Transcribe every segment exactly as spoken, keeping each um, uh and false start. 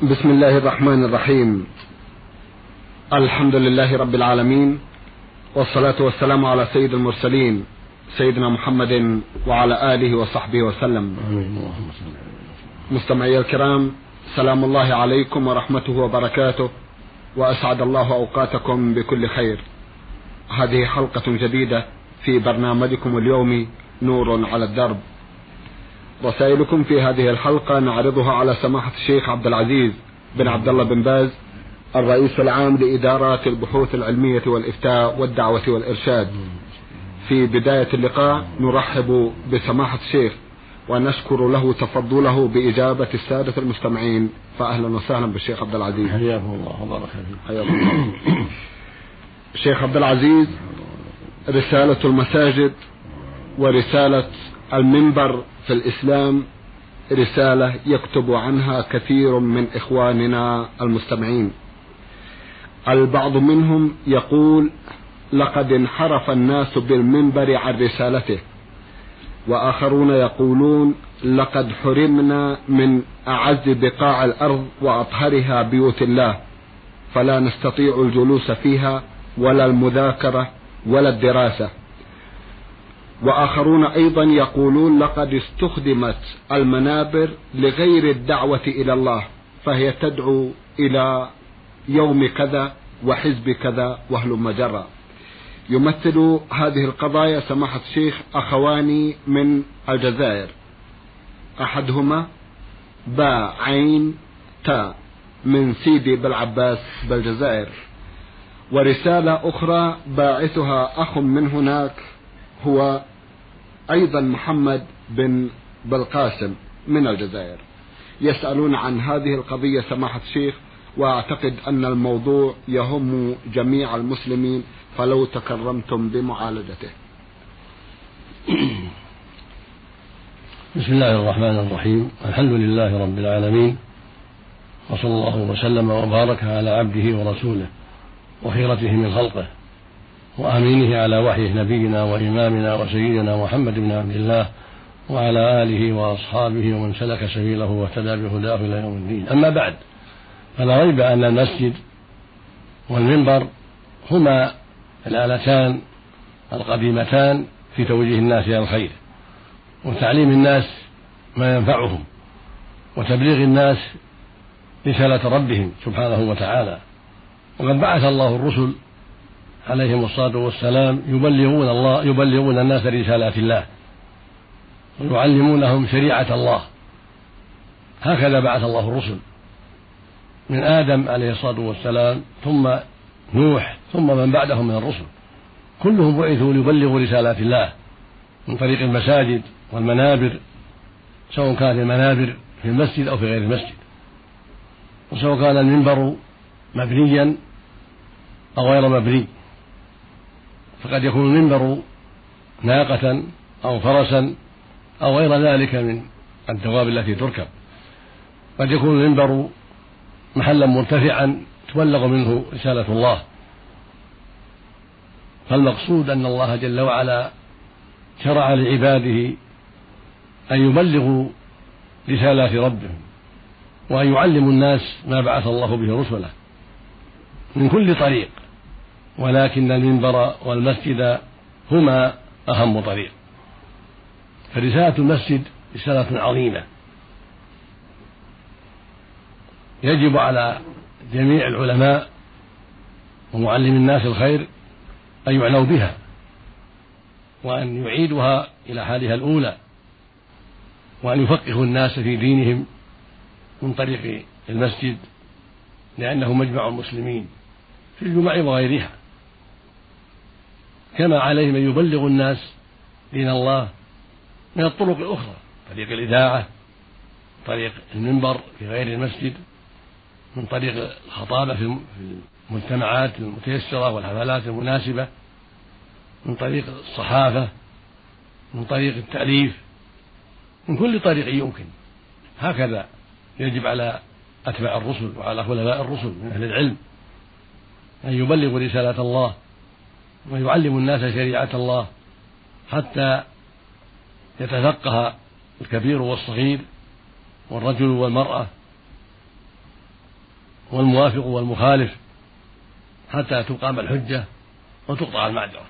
بسم الله الرحمن الرحيم. الحمد لله رب العالمين، والصلاة والسلام على سيد المرسلين سيدنا محمد وعلى آله وصحبه وسلم. مستمعي الكرام، سلام الله عليكم ورحمته وبركاته، وأسعد الله أوقاتكم بكل خير. هذه حلقة جديدة في برنامجكم اليومي نور على الدرب. رسائلكم في هذه الحلقة نعرضها على سماحة الشيخ عبد العزيز بن عبد الله بن باز، الرئيس العام لإدارات البحوث العلمية والإفتاء والدعوة والإرشاد. في بداية اللقاء نرحب بسماحة الشيخ ونشكر له تفضله بإجابة السادة المستمعين، فأهلا وسهلا بالشيخ عبد العزيز. حياكم الله وبارك فيك. حياكم الله. الشيخ عبد العزيز، رسالة المساجد ورسالة المنبر في الإسلام رسالة يكتب عنها كثير من إخواننا المستمعين. البعض منهم يقول لقد انحرف الناس بالمنبر عن رسالته، وآخرون يقولون لقد حرمنا من أعز بقاع الأرض وأطهرها بيوت الله، فلا نستطيع الجلوس فيها ولا المذاكرة ولا الدراسة. وآخرون أيضا يقولون لقد استخدمت المنابر لغير الدعوة إلى الله، فهي تدعو إلى يوم كذا وحزب كذا وهلم جرى. يمثل هذه القضايا سماحة الشيخ أخواني من الجزائر، أحدهما باء عين تاء من سيدي بالعباس بالجزائر، ورسالة أخرى باعثها أخ من هناك هو أيضا محمد بن بالقاسم من الجزائر. يسألون عن هذه القضية سماحة الشيخ، وأعتقد أن الموضوع يهم جميع المسلمين، فلو تكرمتم بمعالجته. بسم الله الرحمن الرحيم. الحمد لله رب العالمين، وصلى الله وسلم وبارك على عبده ورسوله وخيرته من خلقه وأمينه على وحيه نبينا وإمامنا وسيدنا محمد بن عبد الله وعلى آله وأصحابه ومن سلك سبيله واهتدى بهداه إلى يوم الدين. أما بعد، فلا ريب أن المسجد والمنبر هما الآلتان القديمتان في توجيه الناس إلى الخير وتعليم الناس ما ينفعهم وتبليغ الناس رسالة ربهم سبحانه وتعالى. وقد بعث الله الرسل عليهم الصلاة والسلام يبلغون الله يبلغون الناس رسالات الله ويعلمونهم شريعة الله. هكذا بعث الله الرسل من آدم عليه الصلاة والسلام ثم نوح ثم من بعدهم من الرسل، كلهم بعثوا ليبلغوا رسالات الله من طريق المساجد والمنابر، سواء كانت المنابر في المسجد أو في غير المسجد، وسواء كان المنبر مبنيا أو غير مبني. فقد يكون المنبر ناقة أو فرسا أو غير ذلك من الدواب التي تركب. قد يكون المنبر محلا مرتفعا تبلغ منه رسالة الله. فالمقصود أن الله جل وعلا شرع لعباده أن يبلغوا رسالات ربهم وأن يعلموا الناس ما بعث الله به رسله من كل طريق، ولكن المنبر والمسجد هما أهم طريق. فرسالة المسجد رسالة عظيمة يجب على جميع العلماء ومعلم الناس الخير أن يعنوا بها وأن يعيدوها إلى حالها الأولى، وأن يفقهوا الناس في دينهم من طريق المسجد، لأنه مجمع المسلمين في الجمع وغيرها. كما عليهم أن يبلغوا الناس دين الله من الطرق الأخرى، طريق الإذاعة، طريق المنبر في غير المسجد، من طريق الخطابة في المجتمعات المتيسرة والحفلات المناسبة، من طريق الصحافة، من طريق التأليف، من كل طريق يمكن. هكذا يجب على أتباع الرسل وعلى خلفاء الرسل من أهل العلم أن يبلغوا رسالة الله ويعلموا الناس شريعة الله حتى يتفقه الكبير والصغير والرجل والمرأة والموافق والمخالف حتى تقام الحجة وتقطع المعذرة.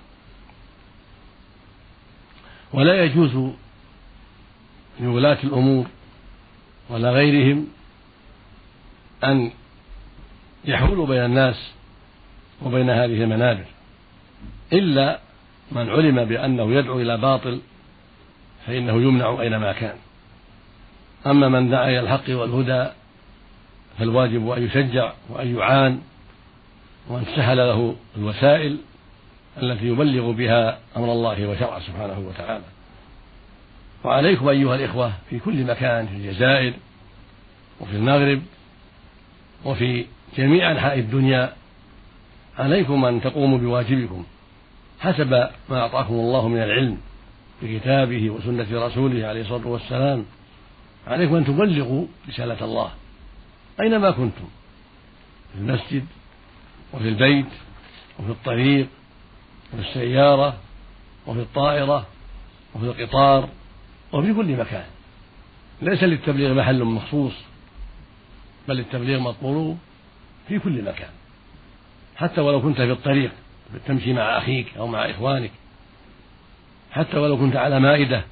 ولا يجوز لولاة الأمور ولا غيرهم أن يحولوا بين الناس وبين هذه المنابر إلا من علم بأنه يدعو إلى باطل فإنه يمنع أينما كان. أما من دعا إلى الحق والهدى فالواجب أن يشجع وأن يعان وأن تسهل له الوسائل التي يبلغ بها أمر الله وشرعه سبحانه وتعالى. وعليكم أيها الإخوة في كل مكان في الجزائر وفي المغرب وفي جميع أنحاء الدنيا عليكم أن تقوموا بواجبكم حسب ما أعطاكم الله من العلم بكتابه وسنة رسوله عليه الصلاة والسلام. عليكم أن تبلغوا رسالة الله أينما كنتم، في المسجد وفي البيت وفي الطريق وفي السيارة وفي الطائرة وفي القطار وفي كل مكان. ليس للتبليغ محل مخصوص، بل التبليغ مطلوب في كل مكان، حتى ولو كنت في الطريق تمشي مع أخيك أو مع إخوانك، حتى ولو كنت على مائدة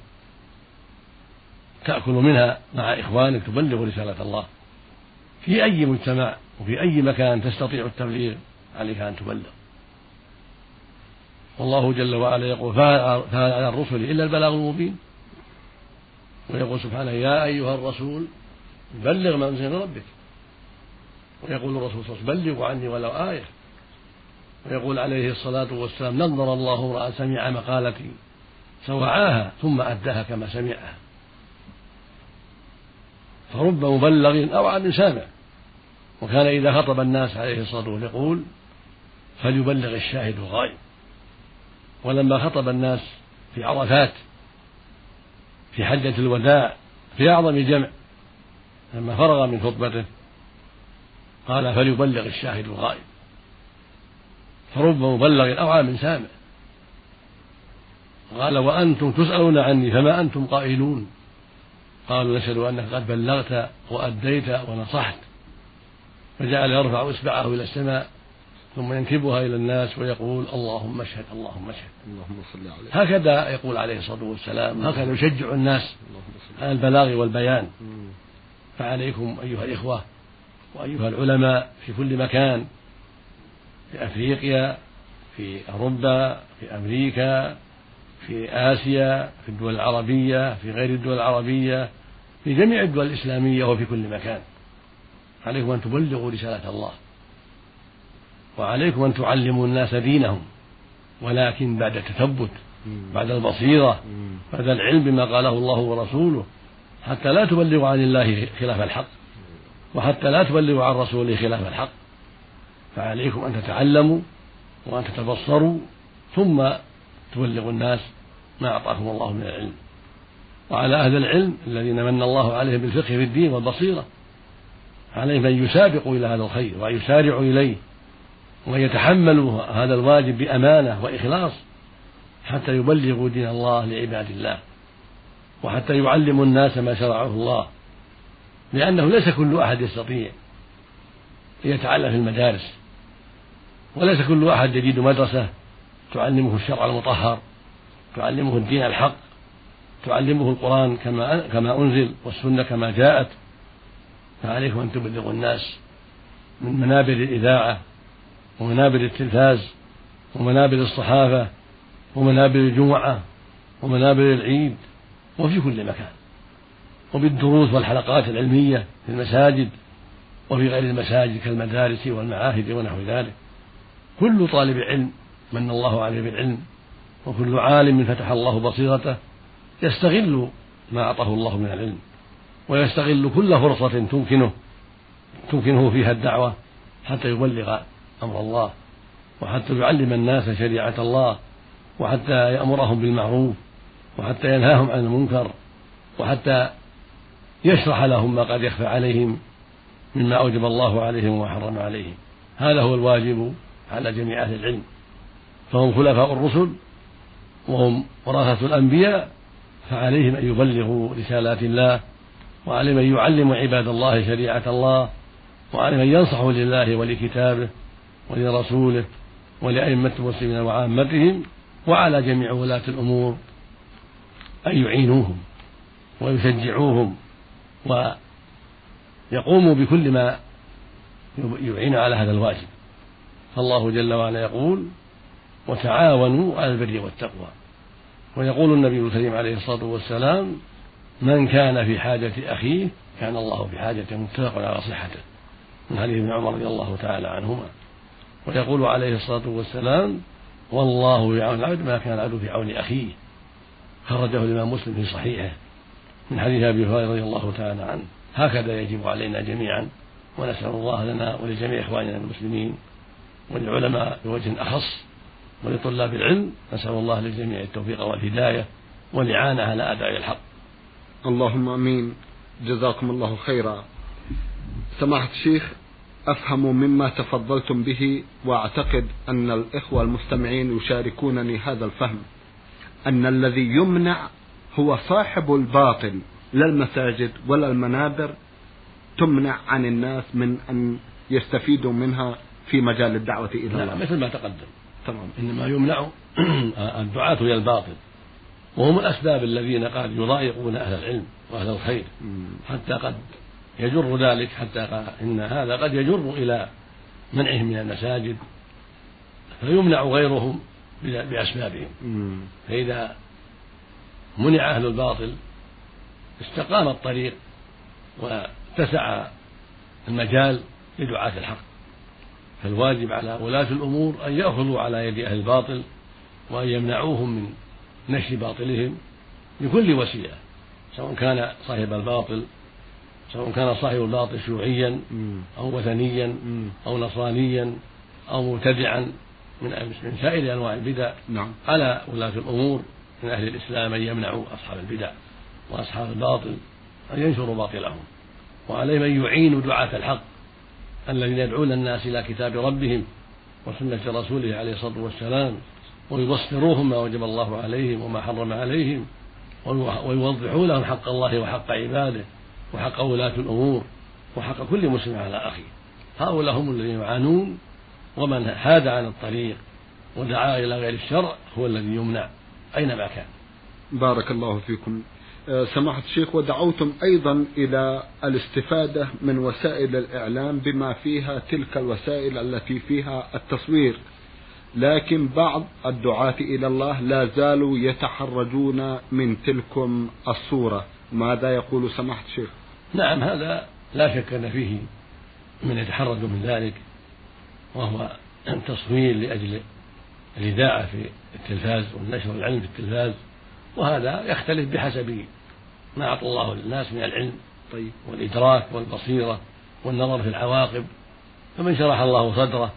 تأكل منها مع إخوانك تبلغ رسالة الله. في أي مجتمع وفي أي مكان تستطيع التبليغ عليك أن تبلغ. والله جل وعلا يقول فهل على الرسل إلا البلاغ المبين، ويقول سبحانه يا أيها الرسول بلغ ما أنزل من ربك، ويقول الرسول صلى الله عليه وسلم بلغوا عني ولو آية، ويقول عليه الصلاة والسلام نظر الله امرأ سمع مقالتي فوعاها ثم أداها كما سمعها. فرب مبلغ أوعى من سامع. وكان إذا خطب الناس عليه الصلاة والسلام يقول فليبلغ الشاهد الغائب. ولما خطب الناس في عرفات في حجة الوداع في أعظم جمع لما فرغ من خطبته قال فليبلغ الشاهد الغائب. فرب مبلغ أوعى من سامع. قال وأنتم تسألون عني فما أنتم قائلون؟ قالوا نشهد أنك قد بلغت وأديت ونصحت. فجعل يرفع إصبعه إلى السماء ثم ينكبها إلى الناس ويقول اللهم اشهد اللهم اشهد. اللهم صل عليه. هكذا يقول عليه الصلاة والسلام، هكذا يشجع الناس على البلاغ والبيان. فعليكم أيها الإخوة وأيها العلماء في كل مكان، في أفريقيا، في أوروبا، في أمريكا، في آسيا، في الدول العربية، في غير الدول العربية، في جميع الدول الإسلامية وفي كل مكان. عليكم أن تبلغوا رسالة الله، وعليكم أن تعلموا الناس دينهم، ولكن بعد التثبت، بعد البصيرة، بعد العلم بما قاله الله ورسوله، حتى لا تبلغوا عن الله خلاف الحق، وحتى لا تبلغوا عن رسوله خلاف الحق. فعليكم أن تتعلموا وأن تتبصروا ثم تبلغوا الناس ما أعطاكم الله من العلم. وعلى أهل العلم الذين من الله عليهم بالفقه في الدين والبصيرة عليهم أن يسابقوا إلى هذا الخير وأن يسارعوا إليه وأن يتحملوا هذا الواجب بأمانة وإخلاص حتى يبلغوا دين الله لعباد الله، وحتى يعلموا الناس ما شرعه الله، لأنه ليس كل أحد يستطيع أن يتعلم في المدارس، وليس كل أحد يجد مدرسة تعلمه الشرع المطهر، تعلمه الدين الحق، تعلمه القرآن كما كما أنزل والسنة كما جاءت. فعليكم أن تبلغوا الناس من منابر الإذاعة ومنابر التلفاز ومنابر الصحافة ومنابر الجمعة ومنابر العيد وفي كل مكان، وبالدروس والحلقات العلمية في المساجد وفي غير المساجد كالمدارس والمعاهد ونحو ذلك. كل طالب علم من الله عليه بالعلم، وكل عالم فتح الله بصيرته يستغل ما أعطاه الله من العلم، ويستغل كل فرصة تمكنه تمكنه فيها الدعوة حتى يبلغ أمر الله، وحتى يعلم الناس شريعة الله، وحتى يأمرهم بالمعروف، وحتى ينهاهم عن المنكر، وحتى يشرح لهم ما قد يخفى عليهم مما أوجب الله عليهم وحرم عليهم. هذا هو الواجب على جميع أهل العلم، فهم خلفاء الرسل وهم ورثة الأنبياء، فعليهم أن يبلغوا رسالات الله، وعليهم أن يعلموا عباد الله شريعة الله، وعليه أن ينصحوا لله ولكتابه ولرسوله ولأئمة المسلمين وعامتهم، وعلى جميع ولاة الأمور أن يعينوهم ويشجعوهم ويقوموا بكل ما يعين على هذا الواجب. فالله جل وعلا يقول: وتعاونوا على البر والتقوى. ويقول النبي الكريم عليه الصلاة والسلام: من كان في حاجة أخيه كان الله في حاجته، متفق على صحته، من حديث ابن عمر رضي الله تعالى عنهما. ويقول عليه الصلاة والسلام: والله يعون العبد ما كان العبد في عون أخيه، خرجه الإمام مسلم في صحيحه من حديث أبي هريرة رضي الله تعالى عنه. هكذا يجب علينا جميعا، ونسأل الله لنا ولجميع إخواننا المسلمين وللعلماء بوجه أخص ولطلاب العلم، نسأل الله للجميع التوفيق والهداية والإعانة على أداء الحق. اللهم آمين. جزاكم الله خيرا. سماحة الشيخ، أفهم مما تفضلتم به، وأعتقد أن الإخوة المستمعين يشاركونني هذا الفهم، أن الذي يمنع هو صاحب الباطل، لا المساجد ولا المنابر تمنع عن الناس من أن يستفيدوا منها في مجال الدعوة إلى الله. مثل ما تقدم. تمام. إنما يمنع الدعاة إلى الباطل، وهم الأسباب الذين قد يضايقون أهل العلم وأهل الخير، حتى قد يجر ذلك، حتى إن هذا قد يجر إلى منعهم من المساجد، فيمنع غيرهم بأسبابهم. فإذا منع أهل الباطل استقام الطريق واتسع المجال لدعاة الحق. فالواجب على ولاة الأمور أن يأخذوا على يد أهل الباطل وأن يمنعوهم من نشر باطلهم بكل وسيلة، سواء كان صاحب الباطل سواء كان صاحب الباطل شيوعيا أو وثنيا أو نصرانيا أو مبتدعا من سائر أنواع البدع. نعم. على ولاة الأمور من أهل الإسلام أن يمنعوا أصحاب البدع وأصحاب الباطل أن ينشروا باطلهم، وعليهم أن يعينوا دعاة الحق الذين يدعون الناس إلى كتاب ربهم وسنة رسوله عليه الصلاة والسلام، ويبصروهم ما وجب الله عليهم وما حرم عليهم، ويوضحوا لهم حق الله وحق عباده وحق ولاة الأمور وحق كل مسلم على أخيه. هؤلاء هم الذين يعانون، ومن حاد عن الطريق ودعا إلى غير الشرع هو الذي يمنع أينما كان. بارك الله فيكم. سماحة الشيخ، ودعوتم أيضا إلى الاستفادة من وسائل الإعلام بما فيها تلك الوسائل التي فيها التصوير، لكن بعض الدعاة إلى الله لا زالوا يتحرجون من تلكم الصورة، ماذا يقول سماحة الشيخ؟ نعم، هذا لا شك أن فيه من يتحرج من ذلك، وهو التصوير لأجل الإذاعة في التلفاز والنشر العلم في التلفاز، وهذا يختلف بحسب ما أعطى الله للناس من العلم طيب والإدراك والبصيرة والنظر في العواقب. فمن شرح الله صدره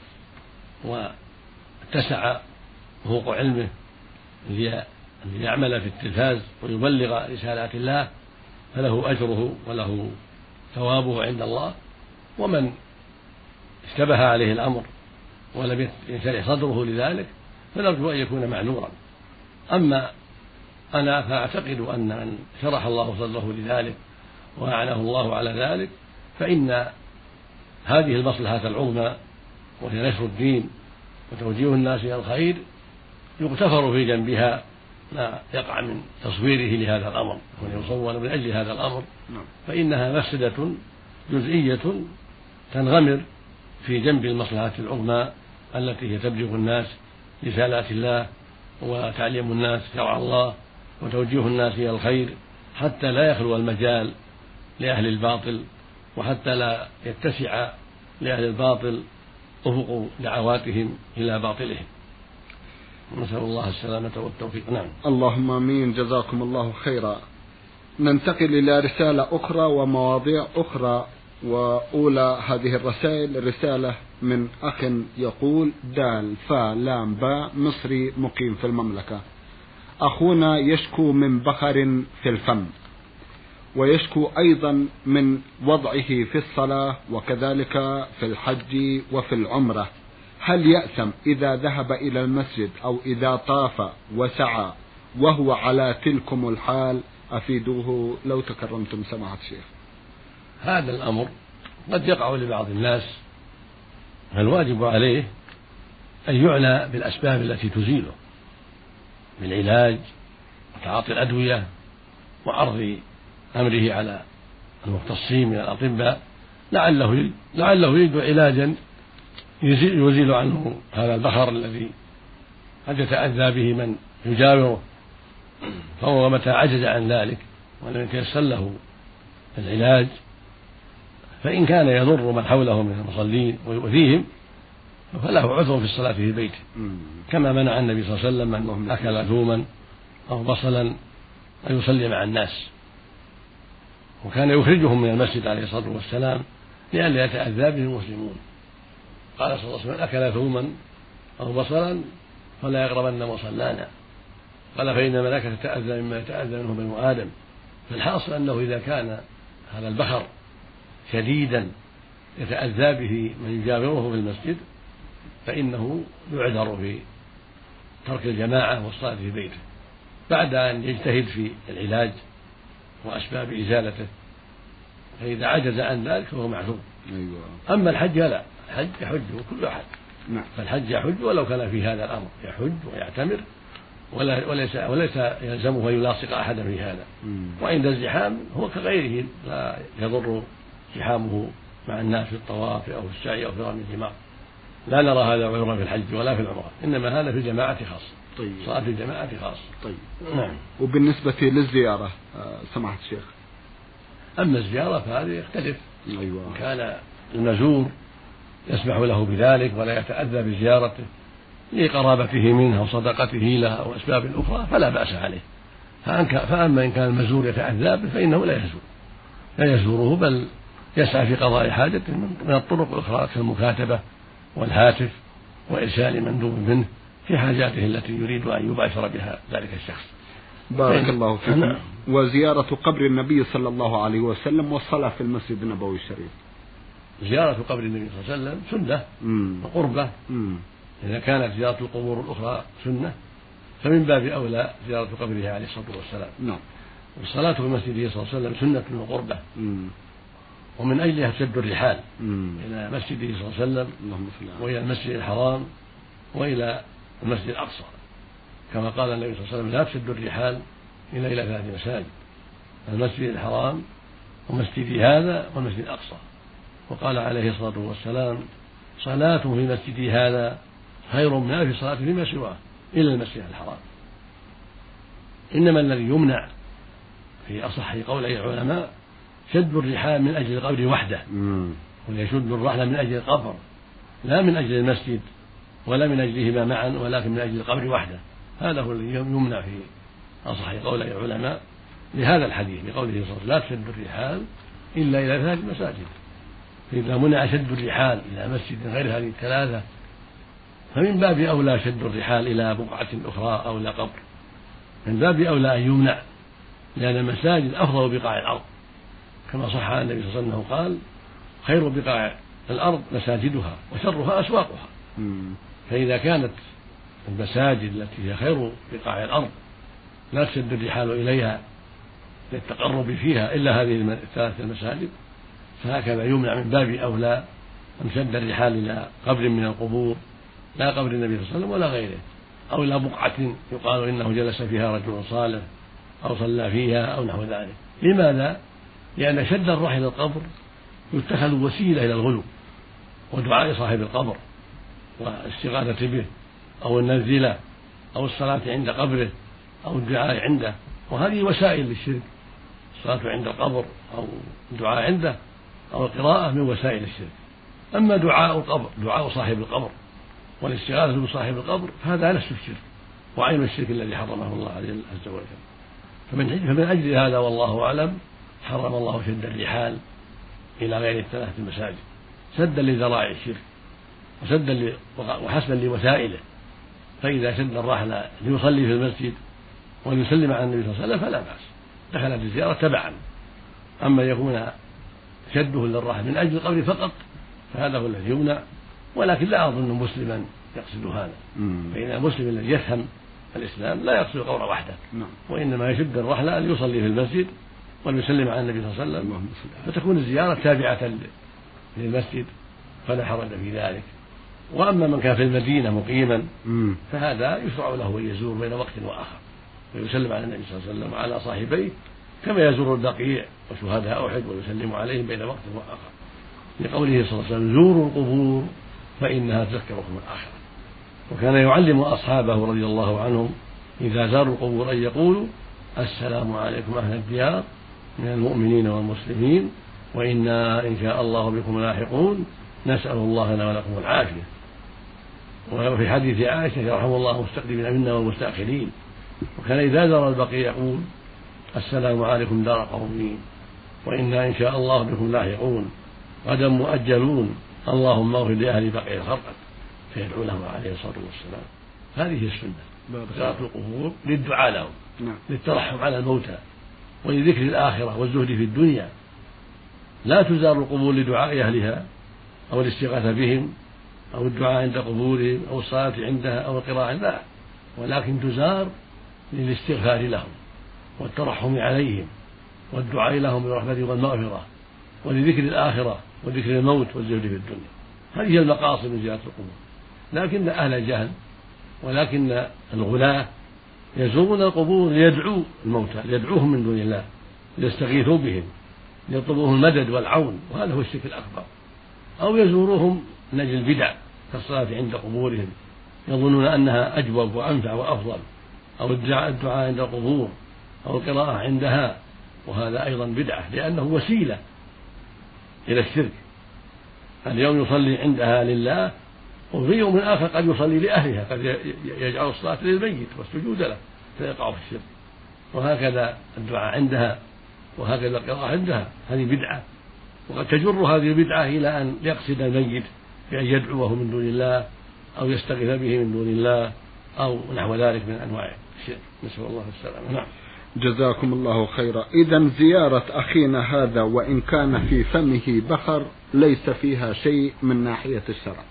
واتسع فوق علمه ليعمل في التلفاز ويبلغ رسالات الله فله أجره وله ثوابه عند الله، ومن اشتبه عليه الأمر ولم ينشرح صدره لذلك فنرجو أن يكون معذورا. أما أنا فأعتقد أن من شرح الله صدره لذلك وأعناه الله على ذلك فإن هذه المصلحة العظمى وهي نشر الدين وتوجيه الناس إلى الخير يغتفر في جنبها ما يقع من تصويره لهذا الأمر ويصور من أجل هذا الأمر، فإنها مفسدة جزئية تنغمر في جنب المصلحة العظمى التي هي تبلغ الناس رسالات الله وتعليم الناس شرع الله وتوجيه الناس إلى الخير، حتى لا يخلو المجال لأهل الباطل وحتى لا يتسع لأهل الباطل أفق دعواتهم إلى باطلهم. نسأل الله السلامة والتوفيق. نعم. اللهم آمين. جزاكم الله خيرا. ننتقل إلى رسالة أخرى ومواضيع أخرى، وأولى هذه الرسائل رسالة من أخ يقول: دال فا لام باء، مصري مقيم في المملكة. أخونا يشكو من بخر في الفم، ويشكو أيضا من وضعه في الصلاة وكذلك في الحج وفي العمرة. هل يأثم إذا ذهب إلى المسجد أو إذا طاف وسعى وهو على تلكم الحال؟ أفيدوه لو تكرمتم سماحة الشيخ. هذا الأمر قد يقع لبعض الناس، فالواجب عليه أن يعنى بالأسباب التي تزيله بالعلاج وتعاطي الأدوية وعرض أمره على المختصين من الأطباء لعله لعله يجد علاجا يزيل عنه هذا البخر الذي قد يتأذى به من يجاوره. فهو متى عجز عن ذلك ولم يتيسر له العلاج فإن كان يضر من حوله من المصلين ويؤذيهم فله عذر في الصلاة في بيته، كما منع النبي صلى الله عليه وسلم من أكل ثوما أو بصلا أن يصلي مع الناس، وكان يخرجهم من المسجد عليه الصلاة والسلام لئلا يتأذى به المسلمون. قال صلى الله عليه وسلم: أكل ثوما أو بصلا فلا يقربن مصلانا. قال: فإن الملائكة تتأذى مما يتأذى منه بنو آدم. فالحاصل أنه إذا كان هذا البخر شديدا يتأذى به من يجاوره في المسجد فإنه يعذر في ترك الجماعة والصلاة في بيته بعد أن يجتهد في العلاج وأسباب إزالته، فإذا عجز عن ذلك فهو معذور. أما الحج لا، الحج يحج كل أحد، فالحج يحج ولو كان في هذا الأمر، يحج ويعتمر ولا وليس وليس يلزمه أن يلاصق أحدا في هذا. وعند الزحام هو كغيره لا يضر زحامه مع الناس في الطواف أو في السعي أو في رمي الجمار. لا نرى هذا عذرا في الحج ولا في العمرة، إنما هذا في الجماعة خاصة. طيب. صلاة في الجماعة خاصة. طيب. نعم. وبالنسبة للزيارة سماحة الشيخ؟ أما الزيارة فهذه يختلف. أيوة. إن كان المزور يسمح له بذلك ولا يتأذى بزيارته لقرابته منه أو صدقته له أو أسباب أخرى فلا بأس عليه. فأما إن كان المزور يتأذى به فإنه لا يزور لا يزوره بل يسعى في قضاء حاجته من الطرق الأخرى كالمكاتبة والهاتف وإرسال مندوب منه في حاجاته التي يريد أن يباشر بها ذلك الشخص. بارك الله فيكم. وزيارة قبر النبي صلى الله عليه وسلم والصلاة في المسجد النبوي الشريف. زيارة قبر النبي صلى الله عليه وسلم سنة وقربة. إذا كانت زيارة القبور الأخرى سنة فمن باب أولى زيارة قبره عليه الصلاة والسلام. نعم. والصلاة في مسجده صلى الله عليه وسلم سنة وقربة، ومن أجلها تشد الرحال مم. إلى مسجده صلى الله عليه وسلم وإلى المسجد الحرام وإلى المسجد الأقصى، كما قال النبي صلى الله عليه وسلم: لا تشد الرحال إلا إلى ثلاث مساجد: المسجد الحرام ومسجدي هذا والمسجد الأقصى. وقال عليه الصلاة والسلام: صلاة في مسجدي هذا خير من ألف صلاة فيما سواه إلا المسجد الحرام. إنما الذي يمنع في أصح قولي العلماء شد الرحال من أجل القبر وحده، ويشد الرحل من أجل القبر لا من أجل المسجد ولا من أجلهما معا ولكن من أجل القبر وحده. هذا هو الذي يمنع في أصح قولي العلماء لهذا الحديث بقوله صلى الله عليه وسلم: لا تشد الرحال إلا إلى ثلاث مساجد. فإذا منع شد الرحال إلى مسجد غير هذه الثلاثة فمن باب أولى شد الرحال إلى بقعة أخرى أو إلى قبر، من باب أولى أن يمنع، لأن المساجد أفضل بقاع الأرض، كما صح عن النبي صلى الله عليه وسلم قال: خير بقاع الأرض مساجدها وشرها أسواقها. فإذا كانت المساجد التي هي خير بقاع الأرض لا تشد الرحال إليها للتقرب فيها إلا هذه الثلاث المساجد فهكذا يمنع من باب أولى أن شد الرحال إلى قبر من القبور لا قبر النبي صلى الله عليه وسلم ولا غيره، أو إلى بقعة يقال إنه جلس فيها رجل صالح أو صلى فيها أو نحو ذلك. لماذا؟ لأن شد الرحل إلى القبر يتخذ وسيلة إلى الغلو ودعاء صاحب القبر والاستغاثة به أو النزلة أو الصلاة عند قبره أو الدعاء عنده، وهذه وسائل للشرك. الصلاة عند القبر أو الدعاء عنده أو القراءة من وسائل الشرك. أما دعاء القبر دعاء صاحب القبر والاستغاثة بصاحب القبر فهذا نفس الشرك وعين الشرك الذي حرمه الله عز وجل. فمن أجل هذا والله أعلم حرم الله شد الرحال إلى غير الثلاث المساجد سدا لذرائع الشرك وسدا وحسبا لوسائله. فإذا شد الرحل ليصلي في المسجد وليسلم على النبي صلى الله عليه وسلم فلا بأس، دخلت الزيارة تبعا. أما يكون شده للرحل من أجل القبر فقط فهذا هو الذي يمنع، ولكن لا أظن مسلما يقصد هذا، فإن المسلم الذي يفهم الإسلام لا يقصد القبر وحده، وإنما يشد الرحل ليصلي في المسجد وليسلم على النبي صلى الله عليه وسلم، فتكون الزيارة تابعة للمسجد فلا حرج في ذلك. وأما من كان في المدينة مقيما فهذا يشرع له أن يزور بين وقت وآخر ويسلم على النبي صلى الله عليه وسلم وعلى صاحبيه كما يزور البقيع وشهداء أحد ويسلم عليهم بين وقت وآخر، لقوله صلى الله عليه وسلم زوروا القبور فإنها تذكركم الآخرة. وكان يعلم أصحابه رضي الله عنهم إذا زاروا القبور أن يقولوا السلام عليكم أهل الديار من المؤمنين والمسلمين وإنا إن شاء الله بكم لاحقون نسأل الله لنا ولكم العافية. وفي حديث عائشة يرحم الله المستقدمين منا والمستأخرين. وكان إذا زار البقيع يقول السلام عليكم دار قومين وإنا إن شاء الله بكم لاحقون غدا مؤجلون اللهم اغفر لأهل بقيع الخرقة فيدعو لهم عليه الصلاة والسلام. هذه السنة زيارة القبور للدعاء لهم نعم. للترحم على الموتى ولذكر الآخرة والزهد في الدنيا. لا تزار القبور لدعاء أهلها أو الاستغاثة بهم أو الدعاء عند قبورهم أو الصلاة عندها أو القراءة، لا، ولكن تزار للاستغفار لهم والترحم عليهم والدعاء لهم بالرحمة والمغفرة ولذكر الآخرة وذكر الموت والزهد في الدنيا. هذه المقاصد من زيارة القبور. لكن أهل الجهل ولكن الغلاة يزورون القبور ليدعوا الموتى ليدعوهم من دون الله ليستغيثوا بهم ليطلبوهم المدد والعون، وهذا هو الشرك الأكبر. أو يزوروهم من أجل البدع كالصلاة عند قبورهم يظنون أنها أجوب وأنفع وأفضل، أو الدعاء عند القبور أو القراءة عندها، وهذا أيضا بدعة لأنه وسيلة إلى الشرك. اليوم يصلي عندها لله وفي يوم آخر قد يصلي لأهلها، قد يجعل الصلاة للميت والسجود له فيقع في الشرك. وهكذا الدعاء عندها وهكذا القراءة عندها، هذه بدعة، وقد تجر هذه البدعة إلى أن يقصد الميت بأن يدعوه من دون الله أو يستغيث به من دون الله أو نحو ذلك من أنواع الشرك، نسأل الله السلامة. نعم. جزاكم الله خيرا. إذن زيارة أخينا هذا وإن كان في فمه بخر ليس فيها شيء من ناحية الشرع.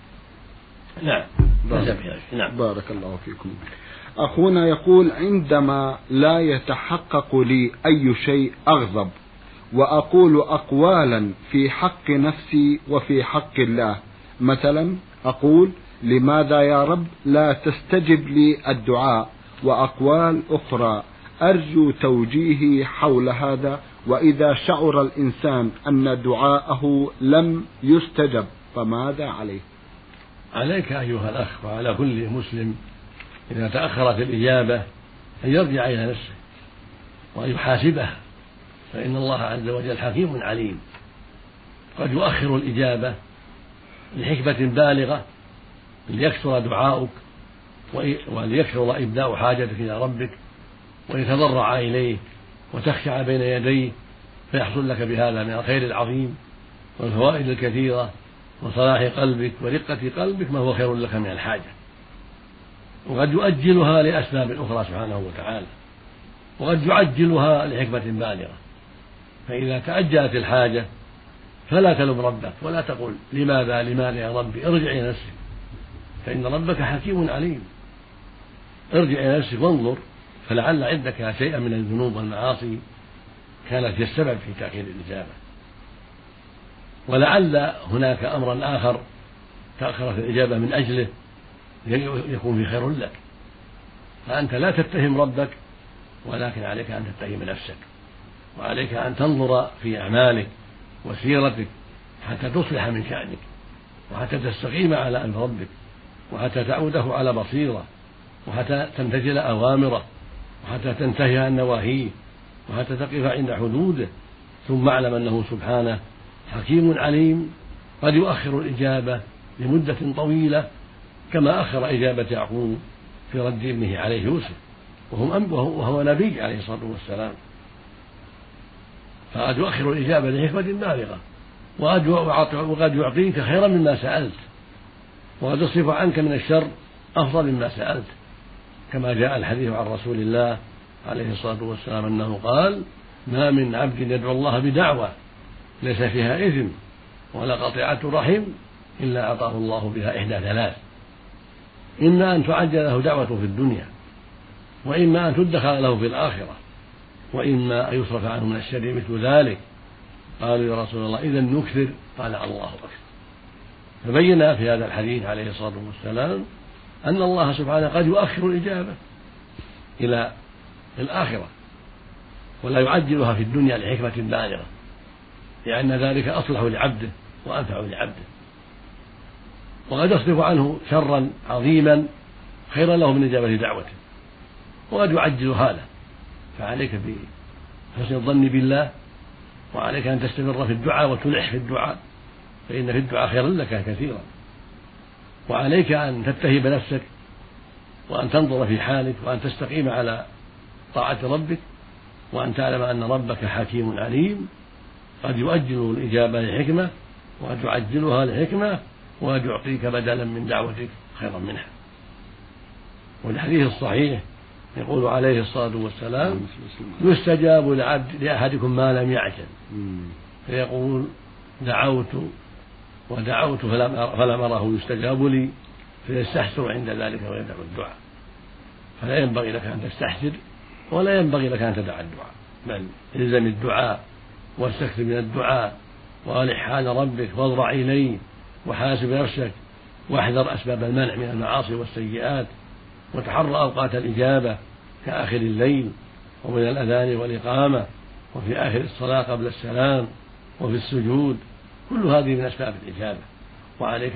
نعم. بارك, نعم. بارك الله فيكم. أخونا يقول عندما لا يتحقق لي أي شيء أغضب وأقول أقوالا في حق نفسي وفي حق الله، مثلا أقول لماذا يا رب لا تستجب لي الدعاء، وأقوال أخرى أرجو توجيهي حول هذا. وإذا شعر الإنسان أن دعاءه لم يستجب فماذا عليه؟ عليك أيها الأخ وعلى كل مسلم إذا تأخرت الإجابة أن يرجع إلى نفسه وأن يحاسبها، فإن الله عز وجل حكيم عليم. قد يؤخر الإجابة لحكمة بالغة ليكثر دعاؤك وليكثر إبداء حاجتك إلى ربك ويتضرع إليه وتخشع بين يديه، فيحصل لك بهذا من الخير العظيم والفوائد الكثيرة وصلاح قلبك ورقة قلبك ما هو خير لك من الحاجة. وقد يؤجلها لأسباب أخرى سبحانه وتعالى، وقد يعجلها لحكمة بالغة. فإذا تأجلت الحاجة فلا تلوم ربك ولا تقول لماذا لماذا يا ربي، ارجع إلى نفسك، فإن ربك حكيم عليم. ارجع إلى نفسك وانظر، فلعل عندك شيئا من الذنوب والمعاصي كانت هي السبب في تأخير الإجابة، ولعل هناك أمرا آخر تأخرت الإجابة من أجله يكون في خير لك. فأنت لا تتهم ربك، ولكن عليك أن تتهم نفسك، وعليك أن تنظر في أعمالك وسيرتك حتى تصلح من شأنك، وحتى تستقيم على أمر ربك، وحتى تعوده على بصيرة، وحتى تمتثل أوامره، وحتى تنتهي عن نواهيه، وحتى تقف عند حدوده. ثم اعلم أنه سبحانه حكيم عليم قد يؤخر الإجابة لمدة طويلة، كما أخر إجابة يعقوب في رد ابنه عليه يوسف وهو نبي عليه الصلاة والسلام. فقد يؤخر الإجابة لحكمة بالغة، وقد يعطيك خيرا مما سألت، وقد يصرف عنك من الشر أفضل مما سألت، كما جاء الحديث عن رسول الله عليه الصلاة والسلام أنه قال: ما من عبد يدعو الله بدعوة ليس فيها إثم ولا قطيعة رحم إلا أعطاه الله بها إحدى ثلاث: إما أن تعجل له دعوة في الدنيا، وإما أن تدخر له في الآخرة، وإما أن يصرف عنه من الشر مثل ذلك، قالوا يا رسول الله إذا نكثر، قال الله أكبر. فبين في هذا الحديث عليه الصلاة والسلام أن الله سبحانه قد يؤخر الإجابة إلى الآخرة ولا يعجلها في الدنيا لحكمة بالغة، لأن ذلك أصلح لعبده وأنفع لعبده، وقد يصرف عنه شرا عظيما خيرا له من إجابة دعوته، وقد يعجل هذا. فعليك بحسن الظن بالله، وعليك أن تستمر في الدعاء وتلح في الدعاء، فإن في الدعاء خيرا لك كثيرا. وعليك أن تتهب نفسك وأن تنظر في حالك وأن تستقيم على طاعة ربك، وأن تعلم أن ربك حكيم عليم قد يؤجل الإجابة لحكمة وقد يعجلها لحكمة وقد يعطيك بدلا من دعوتك خيرا منها. والحديث الصحيح يقول عليه الصلاة والسلام يستجاب لعبد لأحدكم ما لم يعجل، فيقول دعوت ودعوت فلم أره يستجاب لي فيستحسر عند ذلك ويدع الدعاء. فلا ينبغي لك أن تستحسر ولا ينبغي لك أن تدع الدعاء، بل الزم الدعاء واستكثر من الدعاء وألح حال ربك واضرع إليه وحاسب نفسك واحذر أسباب المنع من المعاصي والسيئات، وتحرى أوقات الإجابة كآخر الليل ومن الأذان والإقامة وفي آخر الصلاة قبل السلام وفي السجود، كل هذه من أسباب الإجابة. وعليك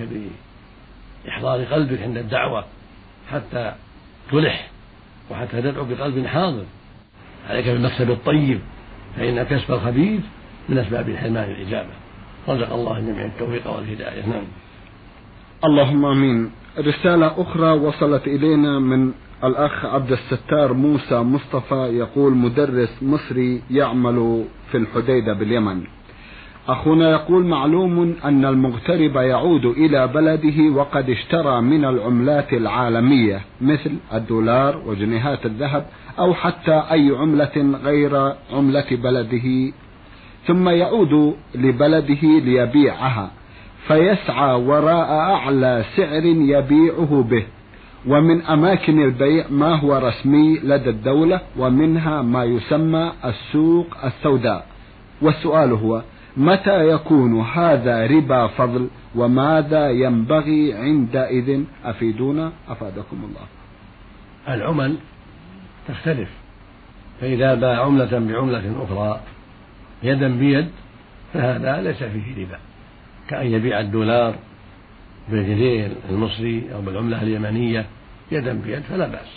بإحضار قلبك عند الدعوة حتى تلح وحتى تدعو بقلب حاضر. عليك بالمكسب الطيب، فإن كسب الخبيث من أسباب حرمان الإجابة. رزق الله الجميع التوفيق والهداية. نعم. اللهم آمين. رسالة أخرى وصلت إلينا من الأخ عبد الستار موسى مصطفى، يقول مدرس مصري يعمل في الحديدة باليمن. أخونا يقول معلوم أن المغترب يعود إلى بلده وقد اشترى من العملات العالمية مثل الدولار وجنيهات الذهب أو حتى أي عملة غير عملة بلده، ثم يعود لبلده ليبيعها فيسعى وراء أعلى سعر يبيعه به، ومن أماكن البيع ما هو رسمي لدى الدولة ومنها ما يسمى السوق السوداء. والسؤال هو متى يكون هذا ربا فضل وماذا ينبغي عندئذ؟ أفيدونا أفادكم الله. العمل تختلف، فإذا باع عملة بعملة أخرى يدا بيد فهذا ليس فيه ربا، كأن يبيع الدولار بالجنيه المصري أو بالعملة اليمنية يدا بيد فلا بأس.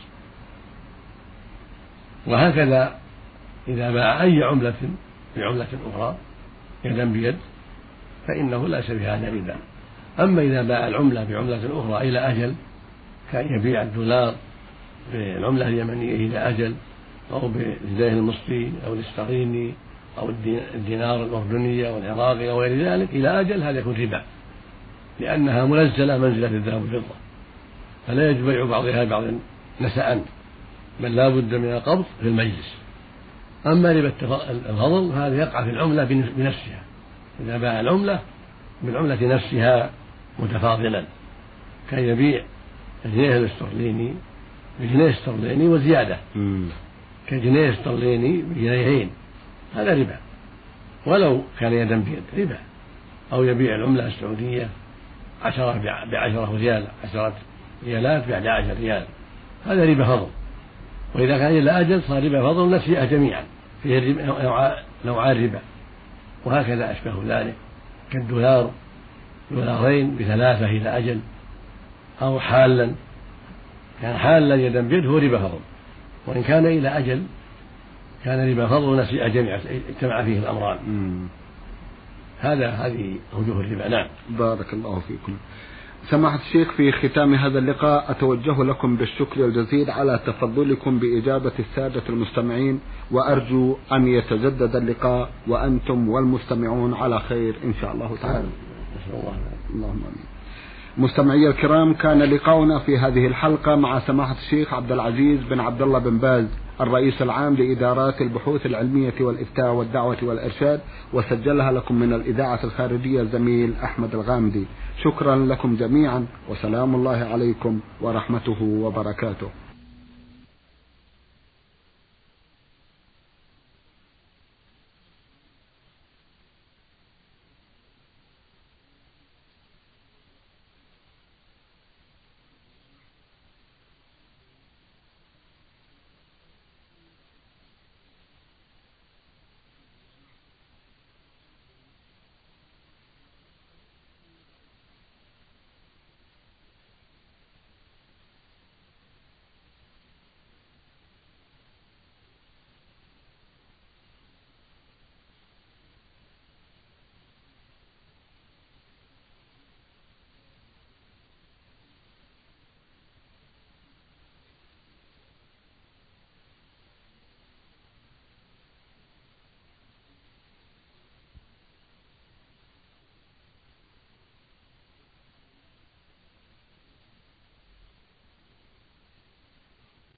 وهكذا إذا باع أي عملة بعملة أخرى يدا بيد فإنه ليس بهذا ربا. أما إذا باع العملة بعملة أخرى إلى أجل، كأن يبيع الدولار بالعملة اليمنية إلى أجل أو بالجنيه المصري أو الاسترليني أو الدينار الأردني والعراقي أو غير ذلك إلى أجل، هذا يكون ربا، لأنها منزلة منزلة الذهب والفضة، فلا يجب بيع بعضها بعض نسأ، بل لا بد من القبض في المجلس. أما ربا الفضل هذا يقع في العملة بنفسها، إذا باع العملة بالعملة نفسها متفاضلا، كان يبيع الجنيه الاسترليني بجنيه استرليني وزيادة كجنيه استرليني بجنيهين، هذا ربا ولو كان يدا بيد ربا. أو يبيع العملة السعودية عشرة بعشرة ريال، عشرة ريالات بعد عشر ريال، هذا ربا فضل. وإذا كان إلى أجل صار ربا فضل نسيئة جميعا، فيه نوعان ربا. وهكذا أشبه ذلك كالدولار دولارين بثلاثة إلى أجل، أو حالا كان حالا يدا بيد هو ربا فضل، وإن كان إلى أجل كان ربا فضل ونسيئة جميعا، اجتمع فيه الأمران. هذا هذه وجوه الربا. نعم. بارك الله فيكم. سماحة الشيخ، في ختام هذا اللقاء أتوجه لكم بالشكر الجزيل على تفضلكم بإجابة السادة المستمعين، وأرجو أن يتجدد اللقاء وأنتم والمستمعون على خير إن شاء الله تعالى. اللهم آمين. مستمعي الكرام، كان لقاؤنا في هذه الحلقة مع سماحة الشيخ عبد العزيز بن عبد الله بن باز، الرئيس العام لإدارات البحوث العلمية والإفتاء والدعوة والإرشاد، وسجلها لكم من الإذاعة الخارجية الزميل أحمد الغامدي. شكرا لكم جميعا، وسلام الله عليكم ورحمته وبركاته.